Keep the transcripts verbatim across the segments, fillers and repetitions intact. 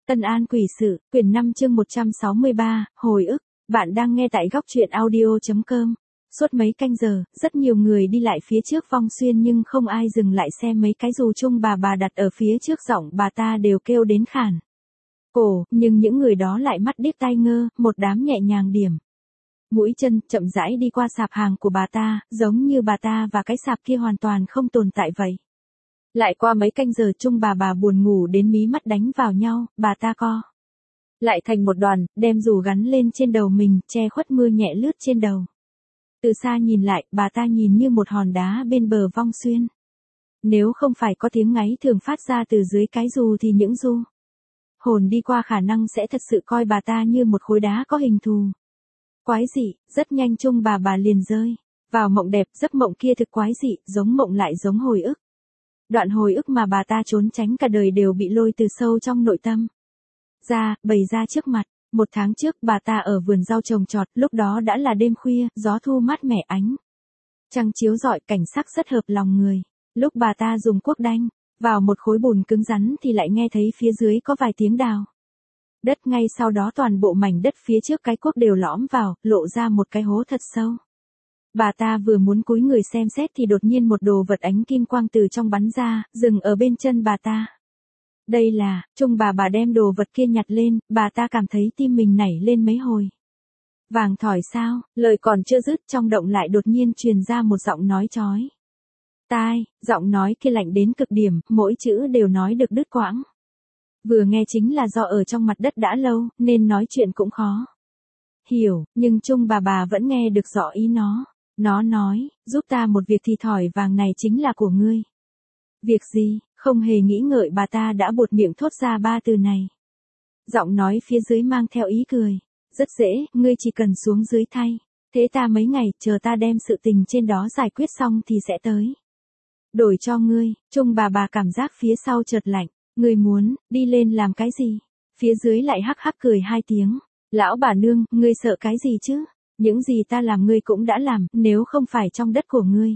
Tân An Quỷ Sự, quyển năm chương một trăm sáu mươi ba, hồi ức, bạn đang nghe tại góc truyện audio.com. Suốt mấy canh giờ, rất nhiều người đi lại phía trước Vong Xuyên nhưng không ai dừng lại xem mấy cái dù chung bà bà đặt ở phía trước, giọng bà ta đều kêu đến khản cổ, nhưng những người đó lại mắt điếc tai ngơ, một đám nhẹ nhàng điểm mũi chân, chậm rãi đi qua sạp hàng của bà ta, giống như bà ta và cái sạp kia hoàn toàn không tồn tại vậy. Lại qua mấy canh giờ chung bà bà buồn ngủ đến mí mắt đánh vào nhau, bà ta co lại thành một đoàn, đem dù gắn lên trên đầu mình, che khuất mưa nhẹ lướt trên đầu. Từ xa nhìn lại, bà ta nhìn như một hòn đá bên bờ Vong Xuyên. Nếu không phải có tiếng ngáy thường phát ra từ dưới cái dù thì những du hồn đi qua khả năng sẽ thật sự coi bà ta như một khối đá có hình thù quái dị. Rất nhanh chung bà bà liền rơi vào mộng đẹp, giấc mộng kia thực quái dị, giống mộng lại giống hồi ức. Đoạn hồi ức mà bà ta trốn tránh cả đời đều bị lôi từ sâu trong nội tâm ra, bày ra trước mặt. Một tháng trước bà ta ở vườn rau trồng trọt, lúc đó đã là đêm khuya, gió thu mát mẻ, ánh trăng chiếu rọi, cảnh sắc rất hợp lòng người. Lúc bà ta dùng cuốc đanh vào một khối bùn cứng rắn thì lại nghe thấy phía dưới có vài tiếng đào đất, ngay sau đó toàn bộ mảnh đất phía trước cái cuốc đều lõm vào, lộ ra một cái hố thật sâu. Bà ta vừa muốn cúi người xem xét thì đột nhiên một đồ vật ánh kim quang từ trong bắn ra, dừng ở bên chân bà ta. Đây là, chung bà bà đem đồ vật kia nhặt lên, bà ta cảm thấy tim mình nảy lên mấy hồi. Vàng thỏi sao, lời còn chưa dứt trong động lại đột nhiên truyền ra một giọng nói chói tai, giọng nói kia lạnh đến cực điểm, mỗi chữ đều nói được đứt quãng. Vừa nghe chính là do ở trong mặt đất đã lâu, nên nói chuyện cũng khó hiểu, nhưng chung bà bà vẫn nghe được rõ ý nó. Nó nói, giúp ta một việc thì thỏi vàng này chính là của ngươi. Việc gì? Không hề nghĩ ngợi bà ta đã buột miệng thốt ra ba từ này. Giọng nói phía dưới mang theo ý cười. Rất dễ, ngươi chỉ cần xuống dưới thay. Thế ta mấy ngày, chờ ta đem sự tình trên đó giải quyết xong thì sẽ tới đổi cho ngươi. Chung bà bà cảm giác phía sau chợt lạnh. Ngươi muốn, đi lên làm cái gì? Phía dưới lại hắc hắc cười hai tiếng. Lão bà nương, ngươi sợ cái gì chứ? Những gì ta làm ngươi cũng đã làm, nếu không phải trong đất của ngươi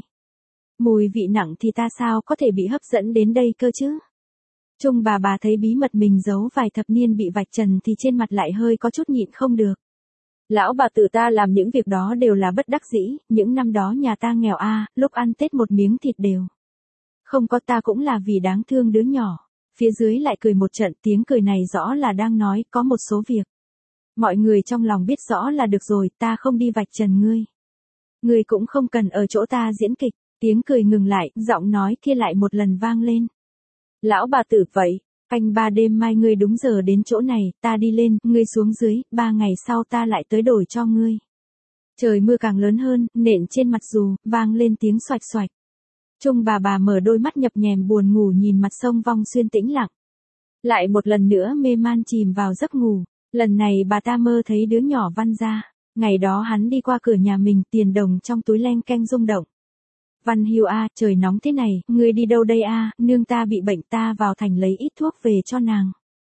mùi vị nặng thì ta sao có thể bị hấp dẫn đến đây cơ chứ? Chung bà bà thấy bí mật mình giấu vài thập niên bị vạch trần thì trên mặt lại hơi có chút nhịn không được. Lão bà tự ta làm những việc đó đều là bất đắc dĩ, những năm đó nhà ta nghèo a, à, lúc ăn Tết một miếng thịt đều không có, ta cũng là vì đáng thương đứa nhỏ. Phía dưới lại cười một trận, tiếng cười này rõ là đang nói có một số việc mọi người trong lòng biết rõ là được rồi, ta không đi vạch trần ngươi. Ngươi cũng không cần ở chỗ ta diễn kịch. Tiếng cười ngừng lại, giọng nói kia lại một lần vang lên. Lão bà tử vậy, canh ba đêm mai ngươi đúng giờ đến chỗ này, ta đi lên, ngươi xuống dưới, ba ngày sau ta lại tới đổi cho ngươi. Trời mưa càng lớn hơn, nện trên mặt dù, vang lên tiếng xoạch xoạch. Chung bà bà mở đôi mắt nhập nhèm buồn ngủ nhìn mặt sông Vong Xuyên tĩnh lặng. Lại một lần nữa mê man chìm vào giấc ngủ. Lần này bà ta mơ thấy đứa nhỏ Văn ra. Ngày đó hắn đi qua cửa nhà mình, tiền đồng trong túi leng keng rung động. Văn Hiêu a, trời nóng thế này, ngươi đi đâu đây a? Nương ta bị bệnh, ta vào thành lấy ít thuốc về cho nàng.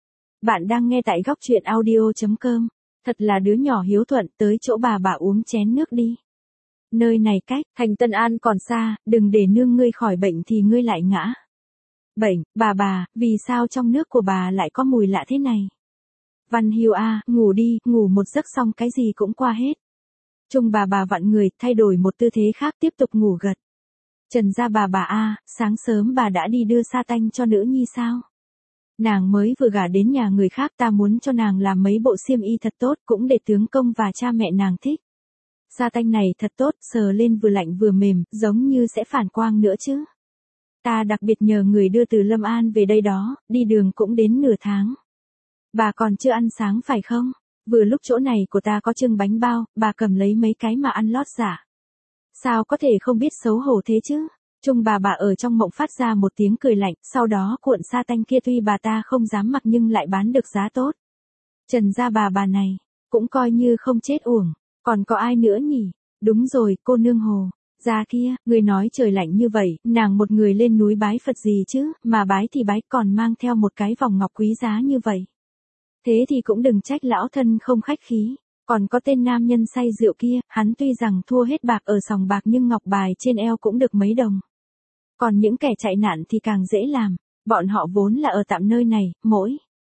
Bạn đang nghe tại góc truyện audio.com. Thật là đứa nhỏ hiếu thuận, tới chỗ bà bà uống chén nước đi. Nơi này cách thành Tân An còn xa, đừng để nương ngươi khỏi bệnh thì ngươi lại ngã bệnh. Bà bà, vì sao trong nước của bà lại có mùi lạ thế này? Văn Hiêu a, ngủ đi, ngủ một giấc xong cái gì cũng qua hết. Chung bà bà vặn người, thay đổi một tư thế khác tiếp tục ngủ gật. Trần gia bà bà a, sáng sớm bà đã đi đưa sa tanh cho nữ nhi sao? Nàng mới vừa gả đến nhà người khác, ta muốn cho nàng làm mấy bộ xiêm y thật tốt, cũng để tướng công và cha mẹ nàng thích. Sa tanh này thật tốt, sờ lên vừa lạnh vừa mềm, giống như sẽ phản quang nữa chứ. Ta đặc biệt nhờ người đưa từ Lâm An về đây đó, đi đường cũng đến nửa tháng. Bà còn chưa ăn sáng phải không? Vừa lúc chỗ này của ta có trưng bánh bao, bà cầm lấy mấy cái mà ăn lót giả. Sao có thể không biết xấu hổ thế chứ? Chung bà bà ở trong mộng phát ra một tiếng cười lạnh, sau đó cuộn sa tanh kia tuy bà ta không dám mặc nhưng lại bán được giá tốt. Trần gia bà bà này, cũng coi như không chết uổng. Còn có ai nữa nhỉ? Đúng rồi, cô nương Hồ gia kia, người nói trời lạnh như vậy, nàng một người lên núi bái Phật gì chứ, mà bái thì bái còn mang theo một cái vòng ngọc quý giá như vậy. Thế thì cũng đừng trách lão thân không khách khí. Còn có tên nam nhân say rượu kia, hắn tuy rằng thua hết bạc ở sòng bạc nhưng ngọc bài trên eo cũng được mấy đồng. Còn những kẻ chạy nạn thì càng dễ làm, bọn họ vốn là ở tạm nơi này, mỗi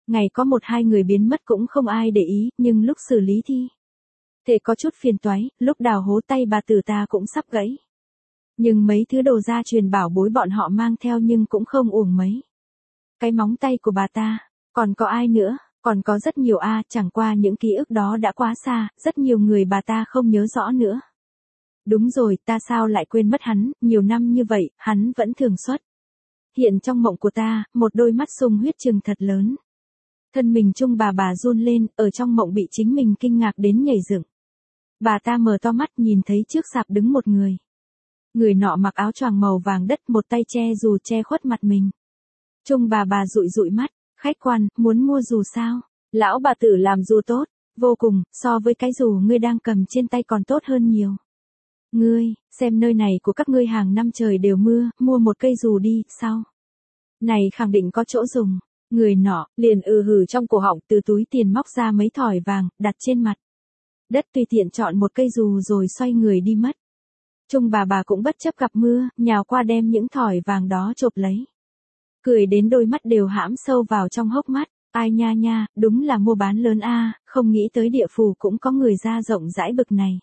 Ngày có một hai người biến mất cũng không ai để ý, nhưng lúc xử lý thi thể có chút phiền toái, lúc đào hố tay bà tử ta cũng sắp gãy. Nhưng mấy thứ đồ gia truyền bảo bối bọn họ mang theo nhưng cũng không uổng mấy. Cái móng tay của bà ta, còn có ai nữa, còn có rất nhiều a, chẳng qua những ký ức đó đã quá xa, rất nhiều người bà ta không nhớ rõ nữa. Đúng rồi, ta sao lại quên mất hắn, nhiều năm như vậy, hắn vẫn thường xuất hiện trong mộng của ta, một đôi mắt sung huyết trừng thật lớn. Thân mình Trung bà bà run lên, ở trong mộng bị chính mình kinh ngạc đến nhảy dựng. Bà ta mở to mắt nhìn thấy trước sạp đứng một người. Người nọ mặc áo choàng màu vàng đất, một tay che dù che khuất mặt mình. Trung bà bà dụi dụi mắt, khách quan, muốn mua dù sao? Lão bà tử làm dù tốt, vô cùng, so với cái dù ngươi đang cầm trên tay còn tốt hơn nhiều. Ngươi, xem nơi này của các ngươi hàng năm trời đều mưa, mua một cây dù đi, sao? Này khẳng định có chỗ dùng. Người nọ, liền ừ hừ trong cổ họng, từ túi tiền móc ra mấy thỏi vàng, đặt trên mặt đất, tùy tiện chọn một cây dù rồi xoay người đi mất. Trung bà bà cũng bất chấp gặp mưa, nhào qua đem những thỏi vàng đó chộp lấy. Cười đến đôi mắt đều hãm sâu vào trong hốc mắt, ai nha nha, đúng là mua bán lớn a, không nghĩ tới địa phủ cũng có người ra rộng rãi bực này.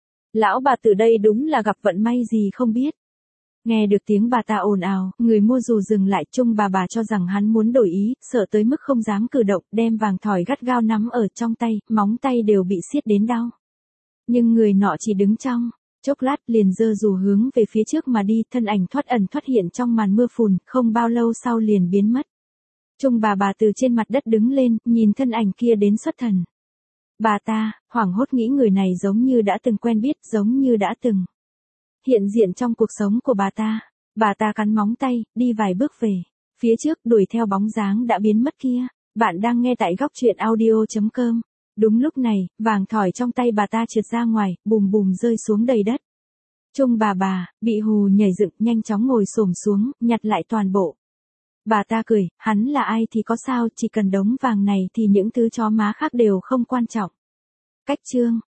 Lão bà từ đây đúng là gặp vận may gì không biết. Nghe được tiếng bà ta ồn ào, người mua dù dừng lại. Trung bà bà cho rằng hắn muốn đổi ý, sợ tới mức không dám cử động, đem vàng thỏi gắt gao nắm ở trong tay, móng tay đều bị siết đến đau. Nhưng người nọ chỉ đứng trong chốc lát liền giơ dù hướng về phía trước mà đi, thân ảnh thoát ẩn thoát hiện trong màn mưa phùn, không bao lâu sau liền biến mất. Trung bà bà từ trên mặt đất đứng lên, nhìn thân ảnh kia đến xuất thần. Bà ta, hoảng hốt nghĩ người này giống như đã từng quen biết, giống như đã từng hiện diện trong cuộc sống của bà ta. Bà ta cắn móng tay, đi vài bước về phía trước, đuổi theo bóng dáng đã biến mất kia. Bạn đang nghe tại góc truyện audio chấm com. Đúng lúc này, vàng thỏi trong tay bà ta trượt ra ngoài, bùm bùm rơi xuống đầy đất. Trung bà bà, bị hù nhảy dựng, nhanh chóng ngồi xổm xuống, nhặt lại toàn bộ. Bà ta cười, hắn là ai thì có sao, chỉ cần đống vàng này thì những thứ chó má khác đều không quan trọng. Cách chương